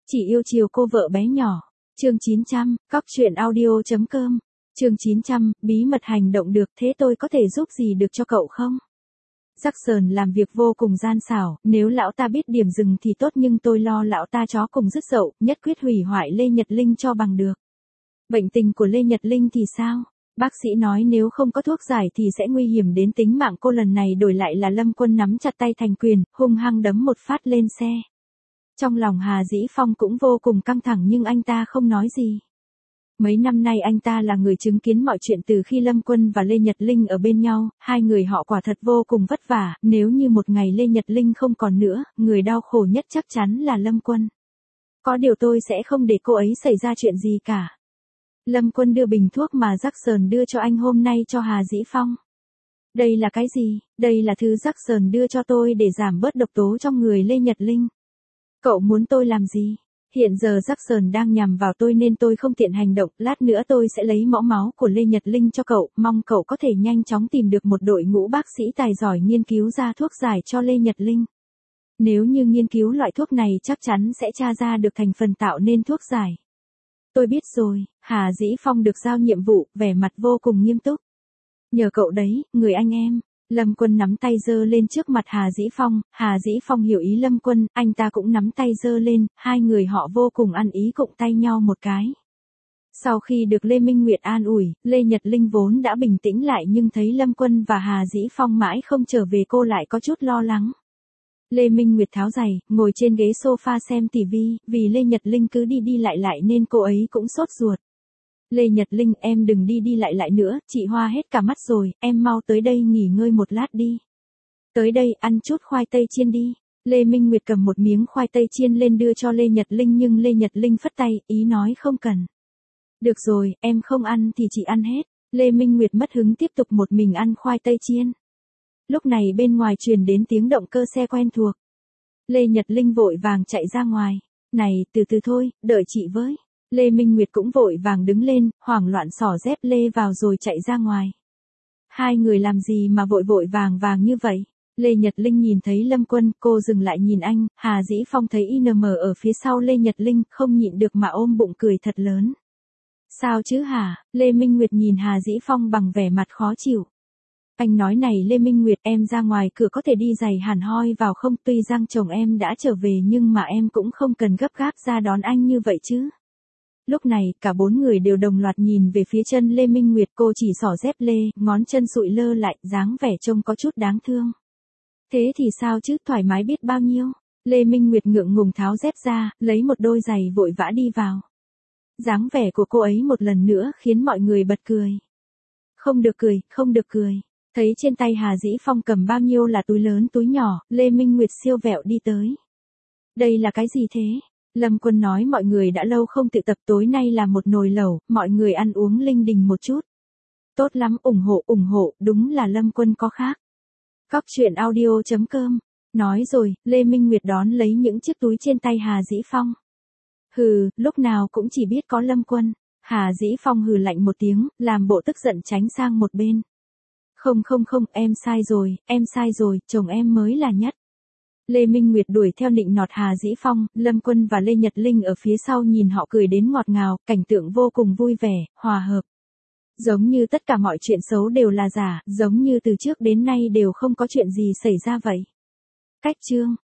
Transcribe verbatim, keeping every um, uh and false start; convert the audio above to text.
Chỉ yêu chiều cô vợ bé nhỏ. Chương chín trăm, cóc truyện audio chấm com. Chương chín trăm, bí mật hành động được, thế tôi có thể giúp gì được cho cậu không? Jackson làm việc vô cùng gian xảo, nếu lão ta biết điểm dừng thì tốt, nhưng tôi lo lão ta chó cùng dứt dậu, nhất quyết hủy hoại Lê Nhật Linh cho bằng được. Bệnh tình của Lê Nhật Linh thì sao? Bác sĩ nói nếu không có thuốc giải thì sẽ nguy hiểm đến tính mạng cô. Lần này đổi lại là Lâm Quân nắm chặt tay thành quyền, hung hăng đấm một phát lên xe. Trong lòng Hà Dĩ Phong cũng vô cùng căng thẳng nhưng anh ta không nói gì. Mấy năm nay anh ta là người chứng kiến mọi chuyện từ khi Lâm Quân và Lê Nhật Linh ở bên nhau, hai người họ quả thật vô cùng vất vả, nếu như một ngày Lê Nhật Linh không còn nữa, người đau khổ nhất chắc chắn là Lâm Quân. Có điều tôi sẽ không để cô ấy xảy ra chuyện gì cả. Lâm Quân đưa bình thuốc mà Jackson đưa cho anh hôm nay cho Hà Dĩ Phong. Đây là cái gì? Đây là thứ Jackson đưa cho tôi để giảm bớt độc tố trong người Lê Nhật Linh. Cậu muốn tôi làm gì? Hiện giờ Jackson đang nhằm vào tôi nên tôi không tiện hành động, lát nữa tôi sẽ lấy mẫu máu của Lê Nhật Linh cho cậu, mong cậu có thể nhanh chóng tìm được một đội ngũ bác sĩ tài giỏi nghiên cứu ra thuốc giải cho Lê Nhật Linh. Nếu như nghiên cứu loại thuốc này chắc chắn sẽ tra ra được thành phần tạo nên thuốc giải. Tôi biết rồi. Hà Dĩ Phong được giao nhiệm vụ, vẻ mặt vô cùng nghiêm túc. Nhờ cậu đấy, người anh em. Lâm Quân nắm tay giơ lên trước mặt Hà Dĩ Phong, Hà Dĩ Phong hiểu ý Lâm Quân, anh ta cũng nắm tay giơ lên, hai người họ vô cùng ăn ý cụng tay nhau một cái. Sau khi được Lê Minh Nguyệt an ủi, Lê Nhật Linh vốn đã bình tĩnh lại nhưng thấy Lâm Quân và Hà Dĩ Phong mãi không trở về cô lại có chút lo lắng. Lê Minh Nguyệt tháo giày, ngồi trên ghế sofa xem tivi, vì Lê Nhật Linh cứ đi đi lại lại nên cô ấy cũng sốt ruột. Lê Nhật Linh, em đừng đi đi lại lại nữa, chị hoa hết cả mắt rồi, em mau tới đây nghỉ ngơi một lát đi. Tới đây ăn chút khoai tây chiên đi. Lê Minh Nguyệt cầm một miếng khoai tây chiên lên đưa cho Lê Nhật Linh nhưng Lê Nhật Linh phất tay, ý nói không cần. Được rồi, em không ăn thì chị ăn hết. Lê Minh Nguyệt mất hứng tiếp tục một mình ăn khoai tây chiên. Lúc này bên ngoài truyền đến tiếng động cơ xe quen thuộc. Lê Nhật Linh vội vàng chạy ra ngoài. Này, từ từ thôi, đợi chị với. Lê Minh Nguyệt cũng vội vàng đứng lên, hoảng loạn xỏ dép lê vào rồi chạy ra ngoài. Hai người làm gì mà vội vội vàng vàng như vậy? Lê Nhật Linh nhìn thấy Lâm Quân, cô dừng lại nhìn anh, Hà Dĩ Phong thấy i en em ở phía sau Lê Nhật Linh, không nhịn được mà ôm bụng cười thật lớn. Sao chứ hả? Lê Minh Nguyệt nhìn Hà Dĩ Phong bằng vẻ mặt khó chịu. Anh nói này Lê Minh Nguyệt, em ra ngoài cửa có thể đi giày hẳn hoi vào không? Tuy rằng chồng em đã trở về nhưng mà em cũng không cần gấp gáp ra đón anh như vậy chứ. Lúc này, cả bốn người đều đồng loạt nhìn về phía chân Lê Minh Nguyệt, cô chỉ xỏ dép lê, ngón chân sụi lơ lại, dáng vẻ trông có chút đáng thương. Thế thì sao chứ, thoải mái biết bao nhiêu. Lê Minh Nguyệt ngượng ngùng tháo dép ra, lấy một đôi giày vội vã đi vào. Dáng vẻ của cô ấy một lần nữa khiến mọi người bật cười. Không được cười, không được cười. Thấy trên tay Hà Dĩ Phong cầm bao nhiêu là túi lớn túi nhỏ, Lê Minh Nguyệt siêu vẹo đi tới. Đây là cái gì thế? Lâm Quân nói mọi người đã lâu không tự tập, tối nay là một nồi lẩu, mọi người ăn uống linh đình một chút. Tốt lắm, ủng hộ, ủng hộ, đúng là Lâm Quân có khác. Cóc truyện audio chấm com. Nói rồi, Lê Minh Nguyệt đón lấy những chiếc túi trên tay Hà Dĩ Phong. Hừ, lúc nào cũng chỉ biết có Lâm Quân. Hà Dĩ Phong hừ lạnh một tiếng, làm bộ tức giận tránh sang một bên. Không không không, em sai rồi, em sai rồi, chồng em mới là nhất. Lê Minh Nguyệt đuổi theo nịnh nọt Hà Dĩ Phong, Lâm Quân và Lê Nhật Linh ở phía sau nhìn họ cười đến ngọt ngào, cảnh tượng vô cùng vui vẻ, hòa hợp. Giống như tất cả mọi chuyện xấu đều là giả, giống như từ trước đến nay đều không có chuyện gì xảy ra vậy. Cách chương